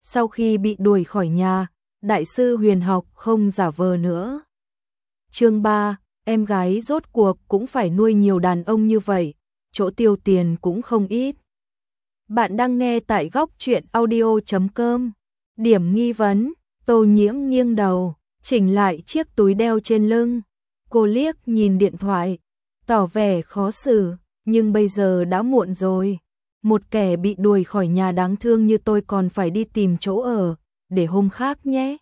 Sau khi bị đuổi khỏi nhà, đại sư huyền học không giả vờ nữa. Chương 3, em gái rốt cuộc cũng phải nuôi nhiều đàn ông như vậy, chỗ tiêu tiền cũng không ít. Bạn đang nghe tại góc truyện audio.com. Điểm nghi vấn, Tô Nhiễm nghiêng đầu, chỉnh lại chiếc túi đeo trên lưng. Cô liếc nhìn điện thoại, tỏ vẻ khó xử, nhưng bây giờ đã muộn rồi. Một kẻ bị đuổi khỏi nhà đáng thương như tôi còn phải đi tìm chỗ ở, để hôm khác nhé.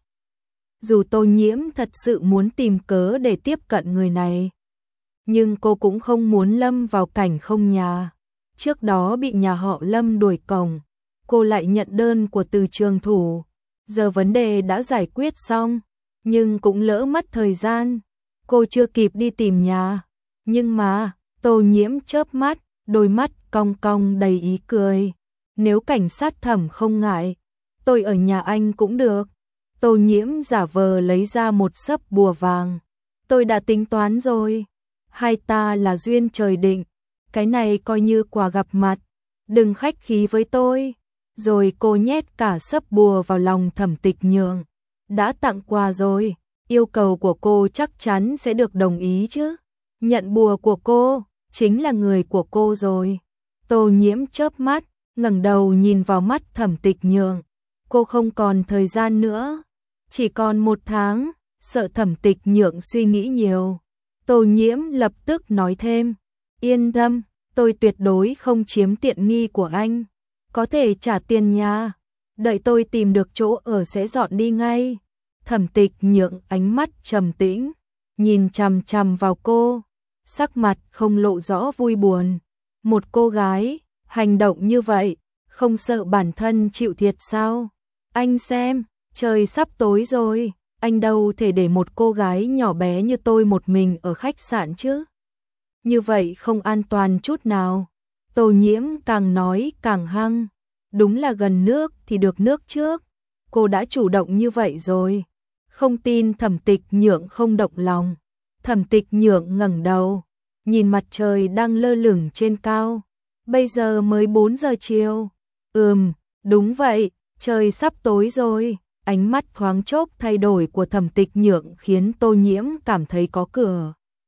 Dù Tô Nhiễm thật sự muốn tìm cớ để tiếp cận người này, nhưng cô cũng không muốn lâm vào cảnh không nhà. Trước đó bị nhà họ Lâm đuổi cổng, cô lại nhận đơn của Từ Trường Thủ. Giờ vấn đề đã giải quyết xong, nhưng cũng lỡ mất thời gian. Cô chưa kịp đi tìm nhà. Nhưng mà, Tô Nhiễm chớp mắt, đôi mắt cong cong đầy ý cười. Nếu cảnh sát Thẩm không ngại, tôi ở nhà anh cũng được. Tô Nhiễm giả vờ lấy ra một xấp bùa vàng. Tôi đã tính toán rồi. Hai ta là duyên trời định. Cái này coi như quà gặp mặt. Đừng khách khí với tôi. Rồi cô nhét cả xấp bùa vào lòng Thẩm Tịch Nhượng. Đã tặng quà rồi, yêu cầu của cô chắc chắn sẽ được đồng ý chứ. Nhận bùa của cô, chính là người của cô rồi. Tô Nhiễm chớp mắt, ngẩng đầu nhìn vào mắt Thẩm Tịch Nhượng. Cô không còn thời gian nữa, chỉ còn 1 tháng, sợ Thẩm Tịch Nhượng suy nghĩ nhiều. Tô Nhiễm lập tức nói thêm, yên tâm, tôi tuyệt đối không chiếm tiện nghi của anh. Có thể trả tiền nhà, đợi tôi tìm được chỗ ở sẽ dọn đi ngay. Thẩm Tịch Nhượng ánh mắt trầm tĩnh, nhìn chằm chằm vào cô, sắc mặt không lộ rõ vui buồn. Một cô gái, hành động như vậy, không sợ bản thân chịu thiệt sao? Anh xem, trời sắp tối rồi, anh đâu thể để một cô gái nhỏ bé như tôi một mình ở khách sạn chứ. Như vậy không an toàn chút nào. Tô Nhiễm càng nói càng hăng. Đúng là gần nước thì được nước trước. Cô đã chủ động như vậy rồi. Không tin Thẩm Tịch Nhượng không động lòng. Thẩm Tịch Nhượng ngẩng đầu, nhìn mặt trời đang lơ lửng trên cao. Bây giờ mới 4 giờ chiều. Đúng vậy, trời sắp tối rồi. Ánh mắt thoáng chốc thay đổi của Thẩm Tịch Nhượng khiến Tô Nhiễm cảm thấy có cửa.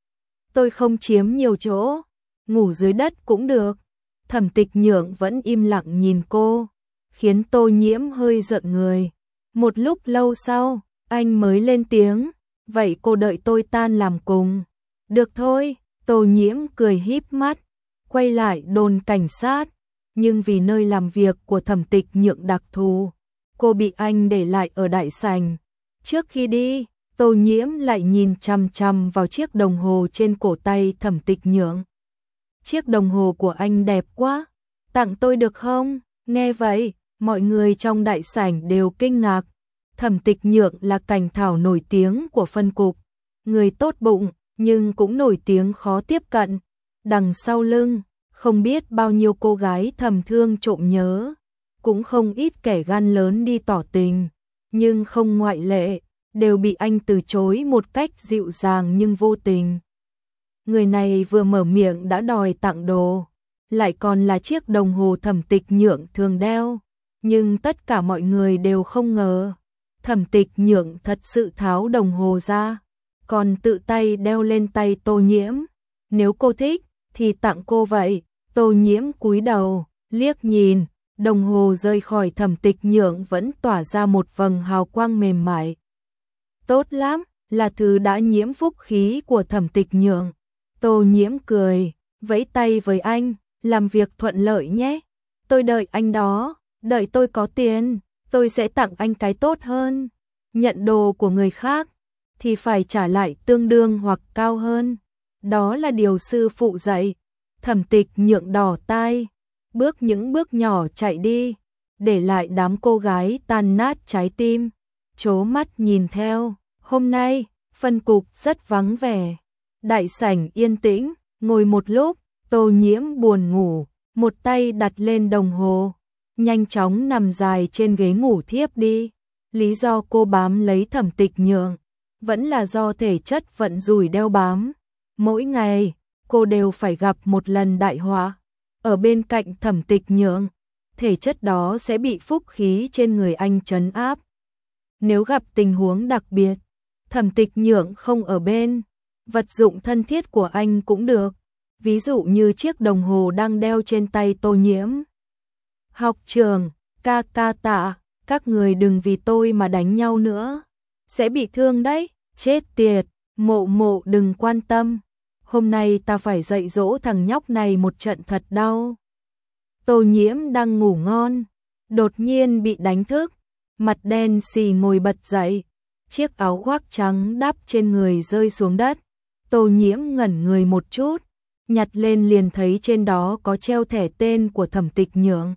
Tôi không chiếm nhiều chỗ, ngủ dưới đất cũng được. Thẩm Tịch Nhượng vẫn im lặng nhìn cô, khiến Tô Nhiễm hơi giận người. Một lúc lâu sau, anh mới lên tiếng, vậy cô đợi tôi tan làm cùng. Được thôi, Tô Nhiễm cười híp mắt, quay lại đồn cảnh sát. Nhưng vì nơi làm việc của Thẩm Tịch Nhượng đặc thù, cô bị anh để lại ở đại sảnh. Trước khi đi, Tô Nhiễm lại nhìn chằm chằm vào chiếc đồng hồ trên cổ tay Thẩm Tịch Nhượng. Chiếc đồng hồ của anh đẹp quá, tặng tôi được không? Nghe vậy, mọi người trong đại sảnh đều kinh ngạc. Thẩm Tịch Nhượng là cảnh thảo nổi tiếng của phân cục, người tốt bụng nhưng cũng nổi tiếng khó tiếp cận. Đằng sau lưng, không biết bao nhiêu cô gái thầm thương trộm nhớ, cũng không ít kẻ gan lớn đi tỏ tình, nhưng không ngoại lệ, đều bị anh từ chối một cách dịu dàng nhưng vô tình. Người này vừa mở miệng đã đòi tặng đồ, lại còn là chiếc đồng hồ Thẩm Tịch Nhượng thường đeo, nhưng tất cả mọi người đều không ngờ, Thẩm Tịch Nhượng thật sự tháo đồng hồ ra, còn tự tay đeo lên tay Tô Nhiễm. Nếu cô thích thì tặng cô vậy. Tô Nhiễm cúi đầu, liếc nhìn, đồng hồ rơi khỏi Thẩm Tịch Nhượng vẫn tỏa ra một vầng hào quang mềm mại. Tốt lắm, là thứ đã nhiễm phúc khí của Thẩm Tịch Nhượng. Tô Nhiễm cười, vẫy tay với anh, làm việc thuận lợi nhé. Tôi đợi anh đó, đợi tôi có tiền, tôi sẽ tặng anh cái tốt hơn. Nhận đồ của người khác thì phải trả lại tương đương hoặc cao hơn. Đó là điều sư phụ dạy. Thẩm Tịch Nhượng đỏ tai, những bước nhỏ chạy đi, để lại đám cô gái tan nát trái tim, trố mắt nhìn theo. Hôm nay, phân cục rất vắng vẻ. Đại sảnh yên tĩnh, ngồi một lúc, Tô Nhiễm buồn ngủ, một tay đặt lên đồng hồ, nhanh chóng nằm dài trên ghế ngủ thiếp đi. Lý do cô bám lấy Thẩm Tịch Nhượng, vẫn là do thể chất vận rủi đeo bám. Mỗi ngày, cô đều phải gặp một lần đại họa. Ở bên cạnh Thẩm Tịch Nhượng, thể chất đó sẽ bị phúc khí trên người anh trấn áp. Nếu gặp tình huống đặc biệt, Thẩm Tịch Nhượng không ở bên, vật dụng thân thiết của anh cũng được, ví dụ như chiếc đồng hồ đang đeo trên tay Tô Nhiễm. Học trường, ca ca tạ, các người đừng vì tôi mà đánh nhau nữa, sẽ bị thương đấy, chết tiệt, Mộ Mộ đừng quan tâm, hôm nay ta phải dạy dỗ thằng nhóc này một trận thật đau. Tô Nhiễm đang ngủ ngon, đột nhiên bị đánh thức, mặt đen xì ngồi bật dậy, chiếc áo khoác trắng đắp trên người rơi xuống đất. Tô Nhiễm ngẩn người một chút, nhặt lên liền thấy trên đó có treo thẻ tên của Thẩm Tịch Nhượng.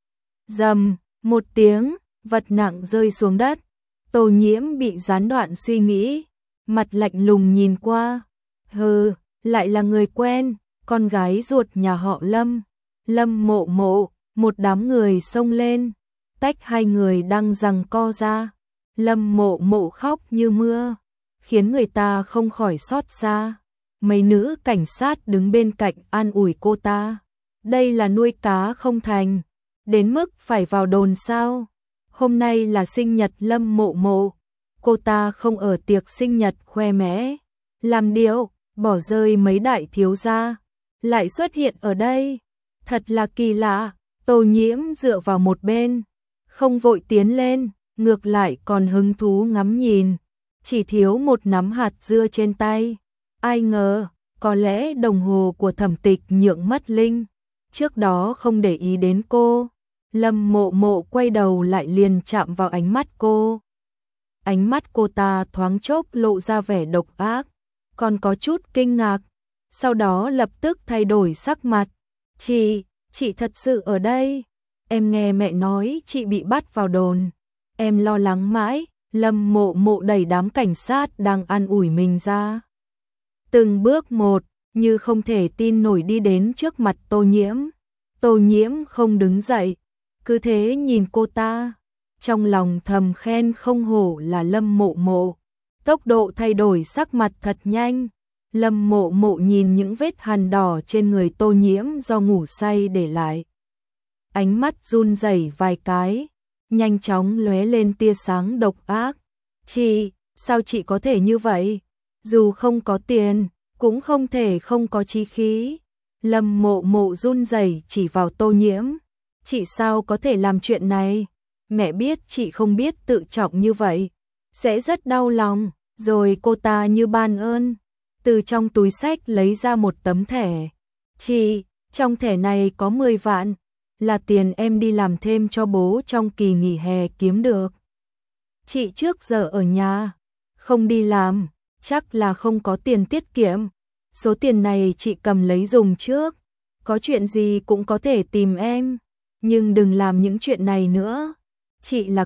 Rầm, một tiếng, vật nặng rơi xuống đất. Tô Nhiễm bị gián đoạn suy nghĩ, mặt lạnh lùng nhìn qua. Hừ, lại là người quen, con gái ruột nhà họ Lâm, Lâm Mộ Mộ. Một đám người xông lên, tách hai người đang giằng co ra. Lâm Mộ Mộ khóc như mưa, khiến người ta không khỏi xót xa. Mấy nữ cảnh sát đứng bên cạnh an ủi cô ta. Đây là nuôi cá không thành, đến mức phải vào đồn sao? Hôm nay là sinh nhật Lâm Mộ Mộ, cô ta không ở tiệc sinh nhật khoe mẽ, làm điệu, bỏ rơi mấy đại thiếu gia, lại xuất hiện ở đây. Thật là kỳ lạ. Tô Nhiễm dựa vào một bên, không vội tiến lên, ngược lại còn hứng thú ngắm nhìn, chỉ thiếu một nắm hạt dưa trên tay. Ai ngờ, có lẽ đồng hồ của Thẩm Tịch Nhượng mất linh, trước đó không để ý đến cô. Lâm Mộ Mộ quay đầu lại liền chạm vào ánh mắt cô. Ánh mắt cô ta thoáng chốc lộ ra vẻ độc ác, còn có chút kinh ngạc, sau đó lập tức thay đổi sắc mặt. Chị thật sự ở đây, em nghe mẹ nói chị bị bắt vào đồn, em lo lắng mãi. Lâm Mộ Mộ đẩy đám cảnh sát đang an ủi mình ra. Từng bước một, như không thể tin nổi đi đến trước mặt Tô Nhiễm. Tô Nhiễm không đứng dậy, cứ thế nhìn cô ta, trong lòng thầm khen không hổ là Lâm Mộ Mộ. Tốc độ thay đổi sắc mặt thật nhanh. Lâm Mộ Mộ nhìn những vết hằn đỏ trên người Tô Nhiễm do ngủ say để lại. Ánh mắt run rẩy vài cái, nhanh chóng lóe lên tia sáng độc ác. Chị, sao chị có thể như vậy? Dù không có tiền, cũng không thể không có chí khí. Lâm Mộ Mộ run rẩy chỉ vào Tô Nhiễm. Chị sao có thể làm chuyện này? Mẹ biết chị không biết tự trọng như vậy, sẽ rất đau lòng. Rồi cô ta như ban ơn, từ trong túi xách lấy ra một tấm thẻ. Chị, trong thẻ này có 10 vạn, là tiền em đi làm thêm cho bố trong kỳ nghỉ hè kiếm được. Chị trước giờ ở nhà, không đi làm, chắc là không có tiền tiết kiệm. Số tiền này chị cầm lấy dùng trước, có chuyện gì cũng có thể tìm em, nhưng đừng làm những chuyện này nữa. Chị là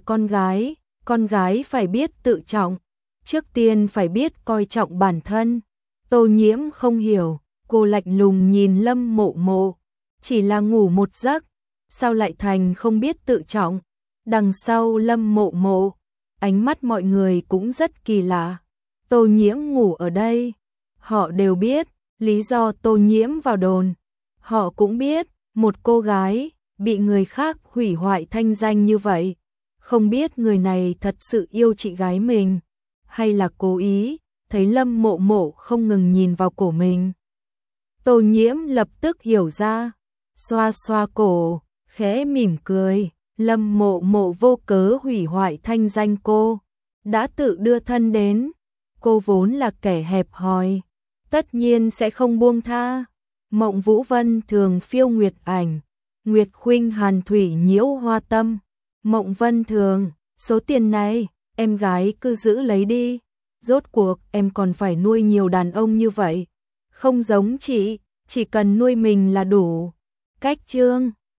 con gái phải biết tự trọng, trước tiên phải biết coi trọng bản thân. Tô Nhiễm không hiểu, cô lạnh lùng nhìn Lâm Mộ Mộ, chỉ là ngủ một giấc, sao lại thành không biết tự trọng? Đằng sau Lâm Mộ Mộ, ánh mắt mọi người cũng rất kỳ lạ. Tô Nhiễm ngủ ở đây, họ đều biết lý do Tô Nhiễm vào đồn. Họ cũng biết, một cô gái bị người khác hủy hoại thanh danh như vậy, không biết người này thật sự yêu chị gái mình, hay là cố ý. Thấy Lâm Mộ Mộ không ngừng nhìn vào cổ mình, Tô Nhiễm lập tức hiểu ra, xoa xoa cổ, khẽ mỉm cười. Lâm Mộ Mộ vô cớ hủy hoại thanh danh cô, đã tự đưa thân đến, cô vốn là kẻ hẹp hòi, tất nhiên sẽ không buông tha. Mộng Vũ Vân thường phiêu nguyệt ảnh, Nguyệt Khuynh hàn thủy nhiễu hoa tâm. Mộng Vân thường, số tiền này em gái cứ giữ lấy đi, rốt cuộc em còn phải nuôi nhiều đàn ông như vậy, không giống chị, chỉ cần nuôi mình là đủ. Cách chương